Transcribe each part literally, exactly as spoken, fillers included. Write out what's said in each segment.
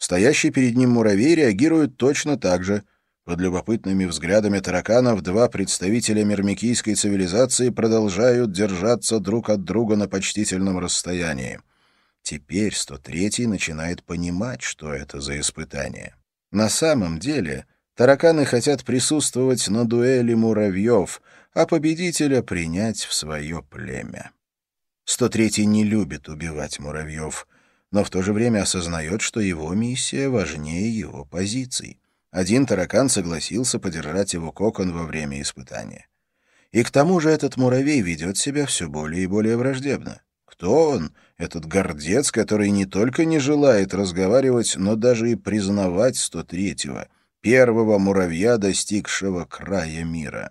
Стоящий перед ним муравей реагирует точно так же. Под любопытными взглядами тараканов два представителя мирмикийской цивилизации продолжают держаться друг от друга на почтительном расстоянии. Теперь сто третий начинает понимать, что это за испытание. На самом деле тараканы хотят присутствовать на дуэли муравьев, а победителя принять в свое племя. сто третий не любит убивать муравьев, но в то же время осознает, что его миссия важнее его позиций. Один таракан согласился подержать его кокон во время испытания. И к тому же этот муравей ведет себя все более и более враждебно. Кто он, этот гордец, который не только не желает разговаривать, но даже и признавать сто третьего, первого муравья, достигшего края мира?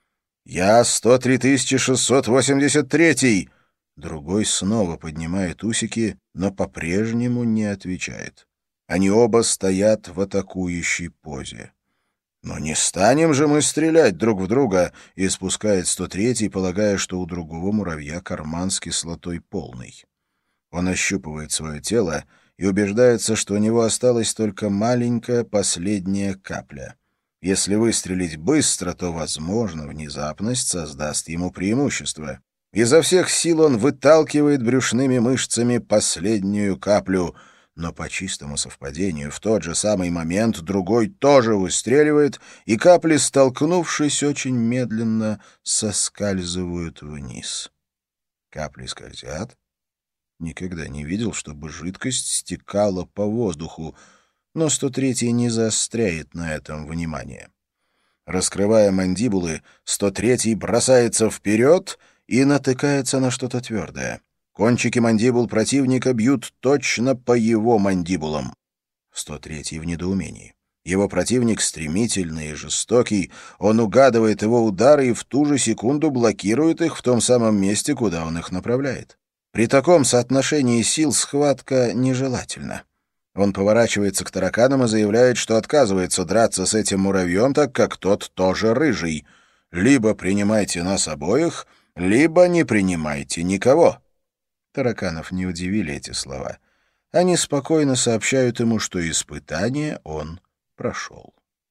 «Я сто три тысячи шестьсот восемьдесят третий!» Другой снова поднимает усики, но по-прежнему не отвечает. Они оба стоят в атакующей позе. «Но не станем же мы стрелять друг в друга!» — испускает сто третий, полагая, что у другого муравья карман с кислотой полный. Он ощупывает свое тело и убеждается, что у него осталась только маленькая последняя капля. Если выстрелить быстро, то, возможно, внезапность создаст ему преимущество. Изо всех сил он выталкивает брюшными мышцами последнюю каплю — но по чистому совпадению в тот же самый момент другой тоже выстреливает, и капли, столкнувшись, очень медленно соскальзывают вниз. Капли скользят. Никогда не видел, чтобы жидкость стекала по воздуху, но сто третий не заостряет на этом внимание. Раскрывая мандибулы, сто третий бросается вперед и натыкается на что-то твердое. Кончики мандибул противника бьют точно по его мандибулам. сто третий в недоумении. Его противник стремительный и жестокий, он угадывает его удары и в ту же секунду блокирует их в том самом месте, куда он их направляет. При таком соотношении сил схватка нежелательна. Он поворачивается к тараканам и заявляет, что отказывается драться с этим муравьем, так как тот тоже рыжий. Либо принимайте нас обоих, либо не принимайте никого. Тараканов не удивили эти слова. Они спокойно сообщают ему, что испытание он прошел.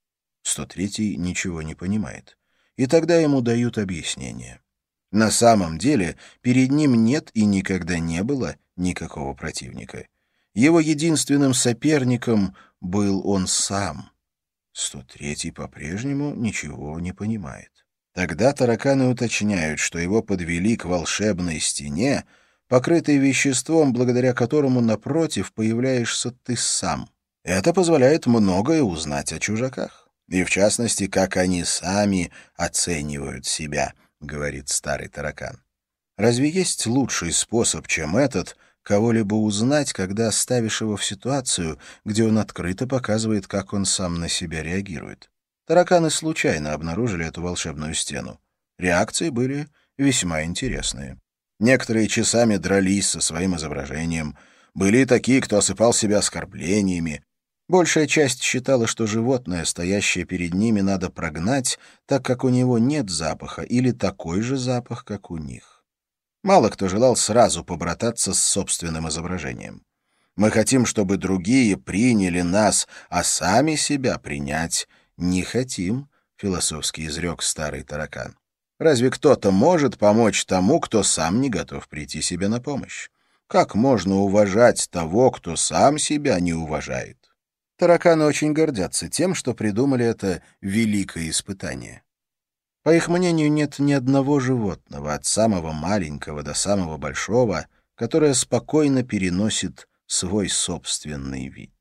сто третий ничего не понимает. И тогда ему дают объяснение. На самом деле перед ним нет и никогда не было никакого противника. Его единственным соперником был он сам. сто третий по-прежнему ничего не понимает. Тогда тараканы уточняют, что его подвели к волшебной стене, покрытой веществом, благодаря которому напротив появляешься ты сам. Это позволяет многое узнать о чужаках. И, в частности, как они сами оценивают себя, говорит старый таракан. Разве есть лучший способ, чем этот, кого-либо узнать, когда ставишь его в ситуацию, где он открыто показывает, как он сам на себя реагирует? Тараканы случайно обнаружили эту волшебную стену. Реакции были весьма интересные. Некоторые часами дрались со своим изображением. Были и такие, кто осыпал себя оскорблениями. Большая часть считала, что животное, стоящее перед ними, надо прогнать, так как у него нет запаха или такой же запах, как у них. Мало кто желал сразу побрататься с собственным изображением. Мы хотим, чтобы другие приняли нас, а сами себя принять не хотим, философски изрек старый таракан. Разве кто-то может помочь тому, кто сам не готов прийти себе на помощь? Как можно уважать того, кто сам себя не уважает? Тараканы очень гордятся тем, что придумали это великое испытание. По их мнению, нет ни одного животного, от самого маленького до самого большого, которое спокойно переносит свой собственный вид.